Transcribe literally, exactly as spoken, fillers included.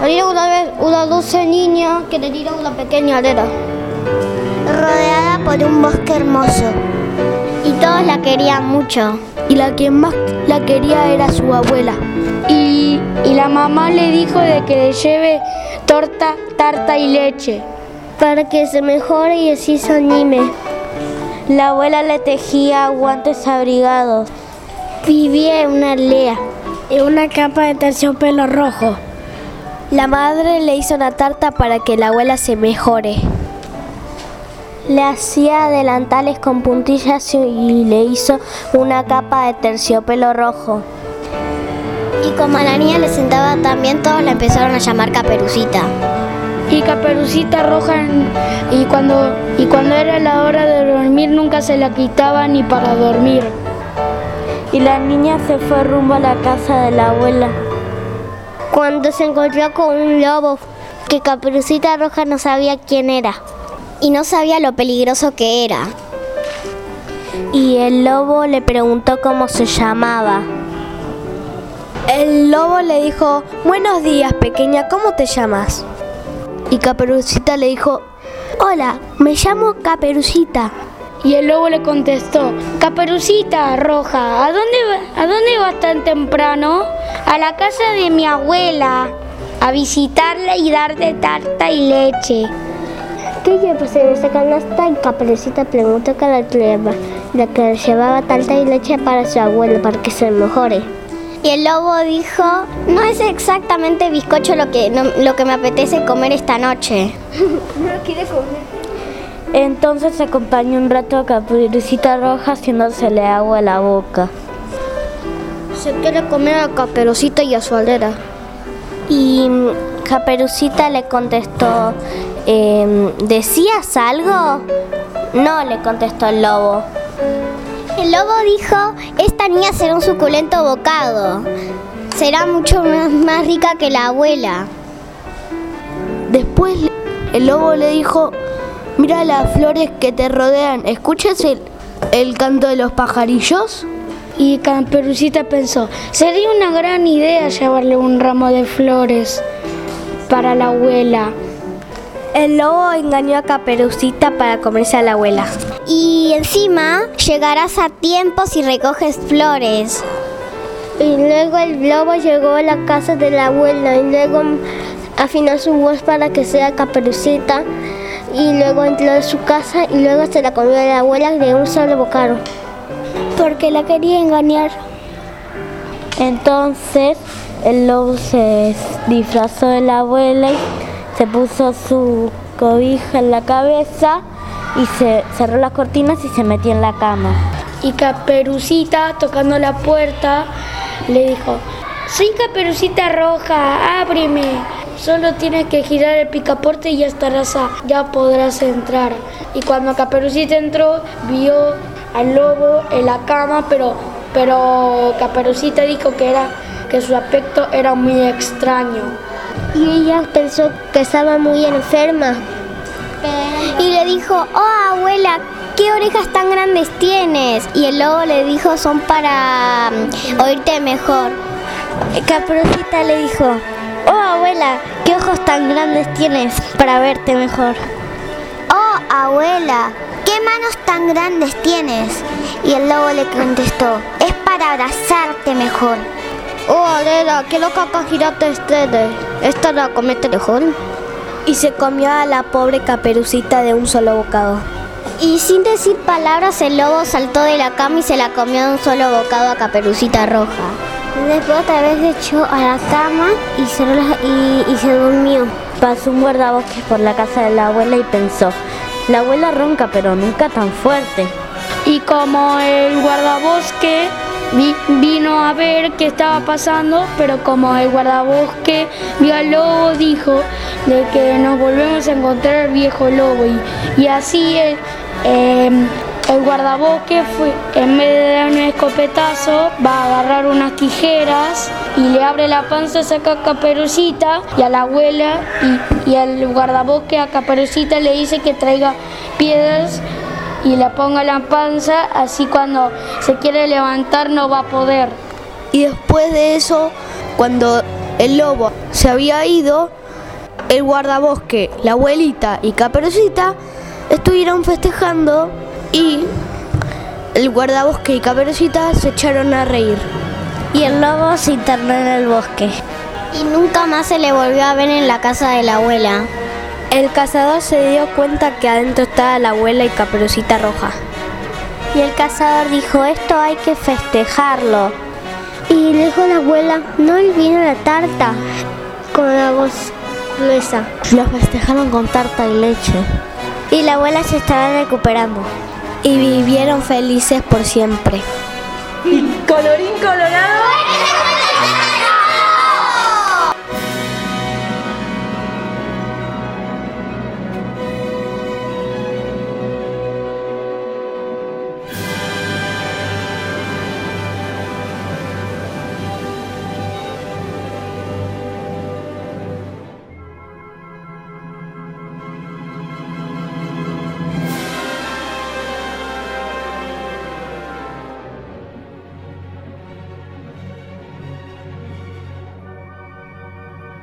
Había una vez una dulce niña que tenía una pequeña aldea, rodeada por un bosque hermoso. Y todos la querían mucho. Y la que más la quería era su abuela. Y, y la mamá le dijo de que le lleve torta, tarta y leche, para que se mejore y así se anime. La abuela le tejía guantes abrigados. Vivía en una aldea, en una capa de terciopelo rojo. La madre le hizo una tarta para que la abuela se mejore. Le hacía delantales con puntillas y le hizo una capa de terciopelo rojo. Y como a la niña le sentaba tan bien, todos la empezaron a llamar Caperucita. Y Caperucita Roja, y cuando, y cuando era la hora de dormir nunca se la quitaba ni para dormir. Y la niña se fue rumbo a la casa de la abuela, cuando se encontró con un lobo, que Caperucita Roja no sabía quién era. Y no sabía lo peligroso que era. Y el lobo le preguntó cómo se llamaba. El lobo le dijo: buenos días, pequeña, ¿cómo te llamas? Y Caperucita le dijo: hola, me llamo Caperucita. Y el lobo le contestó: Caperucita Roja, ¿a dónde, ¿a dónde vas tan temprano? A la casa de mi abuela, a visitarla y darte tarta y leche. ¿Qué llevas en esa canasta? Y Caperucita preguntó que la, la que llevaba tarta y leche para su abuela, para que se mejore. Y el lobo dijo: no es exactamente bizcocho lo que, no, lo que me apetece comer esta noche. No lo quiere comer. Entonces acompañó un rato a Caperucita Roja haciéndosele agua a la boca. Se quiere comer a Caperucita y a su aldea. Y Caperucita le contestó: eh, ¿decías algo? No, le contestó el lobo. El lobo dijo: esta niña será un suculento bocado. Será mucho más, más rica que la abuela. Después el lobo le dijo: mira las flores que te rodean, ¿escuchas el, el canto de los pajarillos? Y Caperucita pensó: sería una gran idea llevarle un ramo de flores para la abuela. El lobo engañó a Caperucita para comerse a la abuela. Y encima llegarás a tiempo si recoges flores. Y luego el lobo llegó a la casa de la abuela y luego afinó su voz para que sea Caperucita. Y luego entró a su casa y luego se la comió a la abuela de un solo bocado, porque la quería engañar. Entonces el lobo se disfrazó de la abuela y se puso su cobija en la cabeza y se cerró las cortinas y se metió en la cama. Y Caperucita, tocando la puerta, le dijo: soy Caperucita Roja, ábreme. Solo tienes que girar el picaporte y ya estarás, a, ya podrás entrar. Y cuando Caperucita entró, vio al lobo en la cama, pero, pero Caperucita dijo que, era, que su aspecto era muy extraño. Y ella pensó que estaba muy enferma. Y le dijo: oh abuela, ¿qué orejas tan grandes tienes? Y el lobo le dijo: son para um, oírte mejor. Caperucita le dijo: oh abuela, ¿qué ojos tan grandes tienes para verte mejor? Oh abuela, ¿qué manos tan grandes tienes? Y el lobo le contestó: es para abrazarte mejor. Oh abuela, ¿qué loca tan gigante ustedes? ¿Esta la comete mejor? Y se comió a la pobre Caperucita de un solo bocado. Y sin decir palabras, el lobo saltó de la cama y se la comió de un solo bocado a Caperucita Roja. Después otra vez se echó a la cama y, cerró la, y, y se durmió. Pasó un guardabosques por la casa de la abuela y pensó: la abuela ronca, pero nunca tan fuerte. Y como el guardabosque vi, vino a ver qué estaba pasando, pero como el guardabosque vio al lobo, dijo de que nos volvemos a encontrar al viejo lobo. Y, y así el, eh, el guardabosque fue, en vez de dar un escopetazo, va a agarrar unas tijeras y le abre la panza, saca a Caperucita y a la abuela, y, y al guardabosque a Caperucita le dice que traiga piedras y la ponga en la panza, así cuando se quiere levantar no va a poder. Y después de eso, cuando el lobo se había ido, el guardabosque, la abuelita y Caperucita estuvieron festejando y el guardabosque y Caperucita se echaron a reír. Y el lobo se internó en el bosque. Y nunca más se le volvió a ver en la casa de la abuela. El cazador se dio cuenta que adentro estaba la abuela y Caperucita Roja. Y el cazador dijo, esto hay que festejarlo. Y le dijo a la abuela, no olviden la tarta, con la voz gruesa. Lo festejaron con tarta y leche. Y la abuela se estaba recuperando. Y vivieron felices por siempre. Y colorín colorado.